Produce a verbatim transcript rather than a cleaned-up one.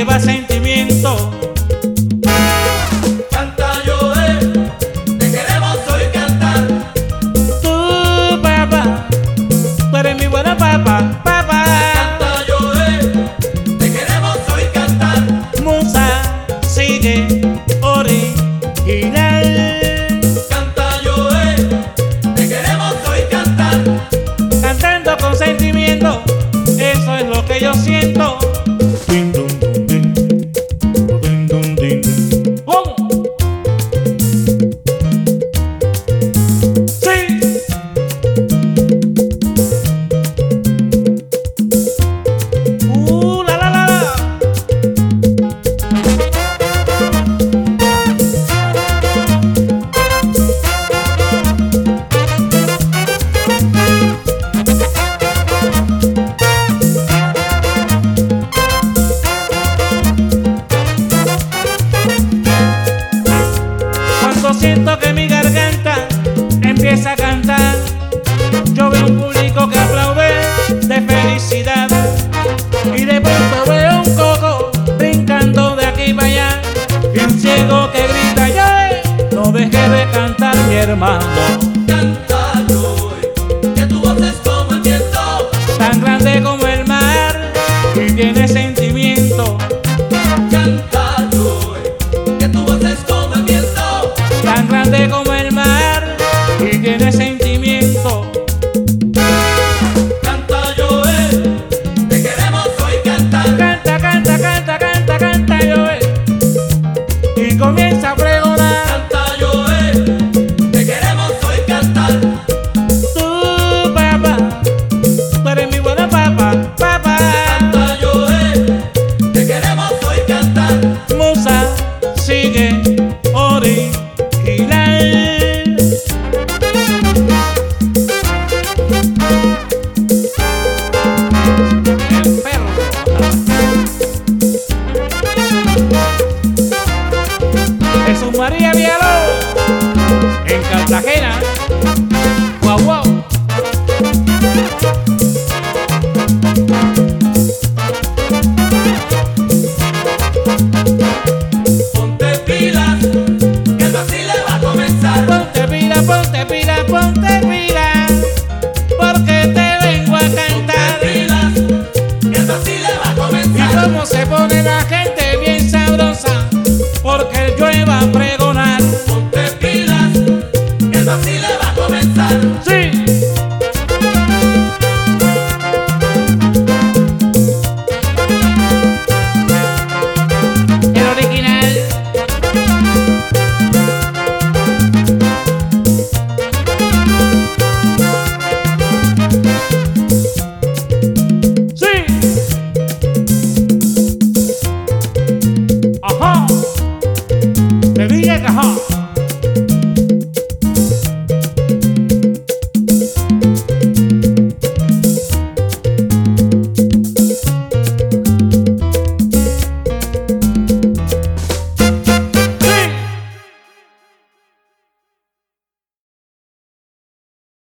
lleva sentimiento. Canta Joel, te queremos hoy cantar. Tú, papá, tú eres mi buena papá, papá. Canta Joel, te queremos hoy cantar. Musa, sigue, original. Canta Joel, te queremos hoy cantar. Cantando con sentimiento, eso es lo que yo siento. Din, dun, dun, din. Din, dun, din. ¿Cómo? Sí. Uh, la, la, la, la. Cuando siento que mi garganta empieza a cantar, yo veo un público que aplaude de felicidad y de pronto veo un coco brincando de aquí para allá y un ciego que grita: ¡yeah! No deje de cantar, mi hermano. Canta Joel, que tu voz es como el viento. Tan grande como el mar y tiene sentimiento. Canta Joel, que tu voz es como el viento. Tan grande como el mar y tiene sentimiento. Canta Joel, te queremos hoy cantar. Canta, canta, canta, canta, canta, Joel. Y comienza a pregonar. Canta Joel, te queremos hoy cantar. Tú, papá, tú eres mi buena papá, papá. Canta Joel, te queremos hoy cantar. Musa, sigue, original. El perro. Jesús María Villalobos en Cartagena. Guau, guau. Ponte pilas, que el vacile va a comenzar. Ponte pila, ponte pila, ponte pila, porque te vengo a Ponte cantar. pilas, que el vacile va a Y comenzar. cómo se pone la gente bien sabrosa, porque yo iba a pregonar. Ponte pilas, que el vacile va a comenzar. Sí.